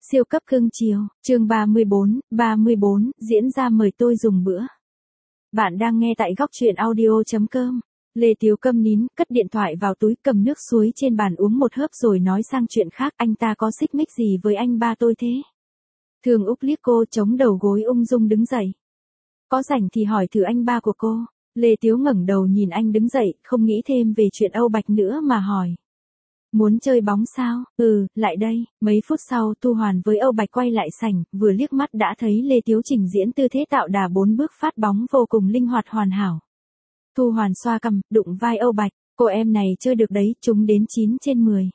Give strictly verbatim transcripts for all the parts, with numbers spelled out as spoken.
Siêu cấp cưng chiều, chương ba mươi bốn, ba mươi bốn, diễn ra mời tôi dùng bữa. Bạn đang nghe tại góc truyện audio chấm com. Lê Tiếu câm nín, cất điện thoại vào túi, cầm nước suối trên bàn uống một hớp rồi nói sang chuyện khác. Anh ta có xích mích gì với anh ba tôi thế? Thường Úc liếc cô, chống đầu gối ung dung đứng dậy. Có rảnh thì hỏi thử anh ba của cô. Lê Tiếu ngẩng đầu nhìn anh đứng dậy, không nghĩ thêm về chuyện Âu Bạch nữa mà hỏi. Muốn chơi bóng sao? Ừ, lại đây. Mấy phút sau Thu Hoàn với Âu Bạch quay lại sảnh, vừa liếc mắt đã thấy Lê Tiếu trình diễn tư thế tạo đà bốn bước phát bóng vô cùng linh hoạt hoàn hảo. Thu Hoàn xoa cằm, đụng vai Âu Bạch, cô em này chơi được đấy, trúng đến chín trên mười.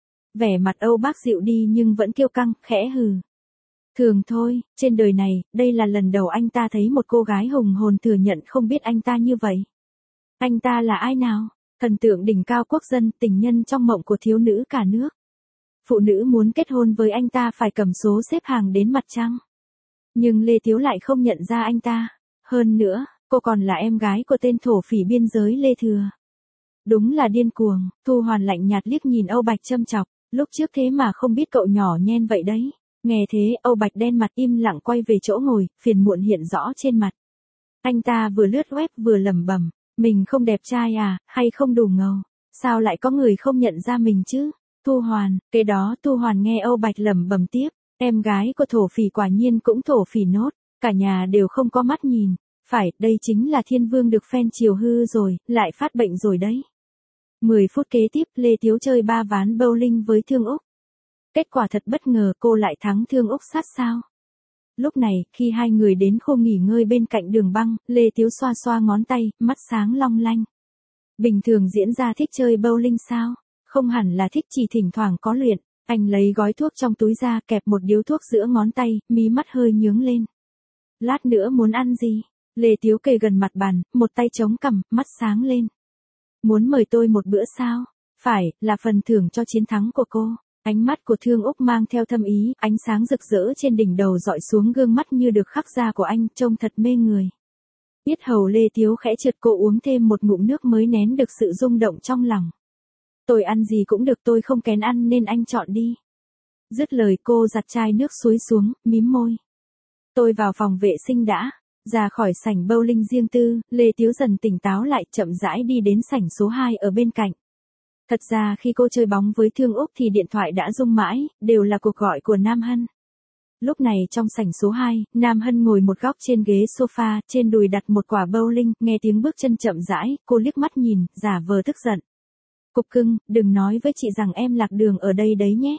Vẻ mặt Âu Bác dịu đi nhưng vẫn kiêu căng, khẽ hừ. Thường thôi, trên đời này, đây là lần đầu anh ta thấy một cô gái hùng hồn thừa nhận không biết anh ta như vậy. Anh ta là ai nào? Thần tượng đỉnh cao quốc dân, tình nhân trong mộng của thiếu nữ cả nước. Phụ nữ muốn kết hôn với anh ta phải cầm số xếp hàng đến mặt trăng. Nhưng Lê Tiếu lại không nhận ra anh ta. Hơn nữa, cô còn là em gái của tên thổ phỉ biên giới Lê Thừa. Đúng là điên cuồng. Thu Hoàn lạnh nhạt liếc nhìn Âu Bạch châm chọc. Lúc trước thế mà không biết cậu nhỏ nhen vậy đấy. Nghe thế, Âu Bạch đen mặt im lặng quay về chỗ ngồi, phiền muộn hiện rõ trên mặt. Anh ta vừa lướt web vừa lẩm bẩm. Mình không đẹp trai à, hay không đủ ngầu? Sao lại có người không nhận ra mình chứ? Thu Hoàn, cái đó Thu Hoàn nghe Âu Bạch lẩm bẩm tiếp. Em gái của thổ phỉ quả nhiên cũng thổ phỉ nốt. Cả nhà đều không có mắt nhìn. Phải, đây chính là thiên vương được fan chiều hư rồi, lại phát bệnh rồi đấy. mười phút kế tiếp, Lê Tiếu chơi ba ván bowling với Thương Úc. Kết quả thật bất ngờ, cô lại thắng Thương Úc sát sao. Lúc này, khi hai người đến khu nghỉ ngơi bên cạnh đường băng, Lê Tiếu xoa xoa ngón tay, mắt sáng long lanh. Bình thường diễn ra thích chơi bowling sao? Không hẳn là thích, chỉ thỉnh thoảng có luyện. Anh lấy gói thuốc trong túi ra, kẹp một điếu thuốc giữa ngón tay, mí mắt hơi nhướng lên. Lát nữa muốn ăn gì? Lê Tiếu kề gần mặt bàn, một tay chống cằm, mắt sáng lên. Muốn mời tôi một bữa sao? Phải, là phần thưởng cho chiến thắng của cô. Ánh mắt của Thương Úc mang theo thâm ý, ánh sáng rực rỡ trên đỉnh đầu dọi xuống gương mắt như được khắc ra của anh, trông thật mê người. Yết hầu Lê Tiếu khẽ trượt, cô uống thêm một ngụm nước mới nén được sự rung động trong lòng. Tôi ăn gì cũng được, tôi không kén ăn nên anh chọn đi. Dứt lời cô giặt chai nước suối xuống, mím môi. Tôi vào phòng vệ sinh đã. Ra khỏi sảnh bowling riêng tư, Lê Tiếu dần tỉnh táo lại, chậm rãi đi đến sảnh số hai ở bên cạnh. Thật ra khi cô chơi bóng với Thương Úc thì điện thoại đã rung mãi, đều là cuộc gọi của Nam Hân. Lúc này trong sảnh số hai, Nam Hân ngồi một góc trên ghế sofa, trên đùi đặt một quả bowling, nghe tiếng bước chân chậm rãi, cô liếc mắt nhìn, giả vờ tức giận. Cục cưng, đừng nói với chị rằng em lạc đường ở đây đấy nhé.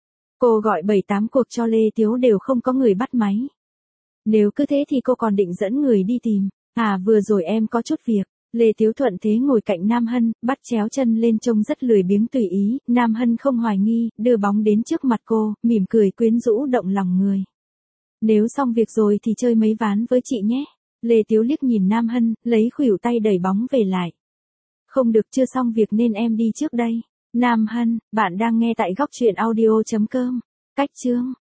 Cô gọi bảy tám cuộc cho Lê Tiếu đều không có người bắt máy. Nếu cứ thế thì cô còn định dẫn người đi tìm. À, vừa rồi em có chút việc. Lê Tiếu thuận thế ngồi cạnh Nam Hân, bắt chéo chân lên trông rất lười biếng tùy ý. Nam Hân không hoài nghi, đưa bóng đến trước mặt cô, mỉm cười quyến rũ động lòng người. Nếu xong việc rồi thì chơi mấy ván với chị nhé. Lê Tiếu liếc nhìn Nam Hân, lấy khuỷu tay đẩy bóng về lại. Không được, chưa xong việc nên em đi trước đây. Nam Hân, bạn đang nghe tại góc truyện audio chấm com. Cách chương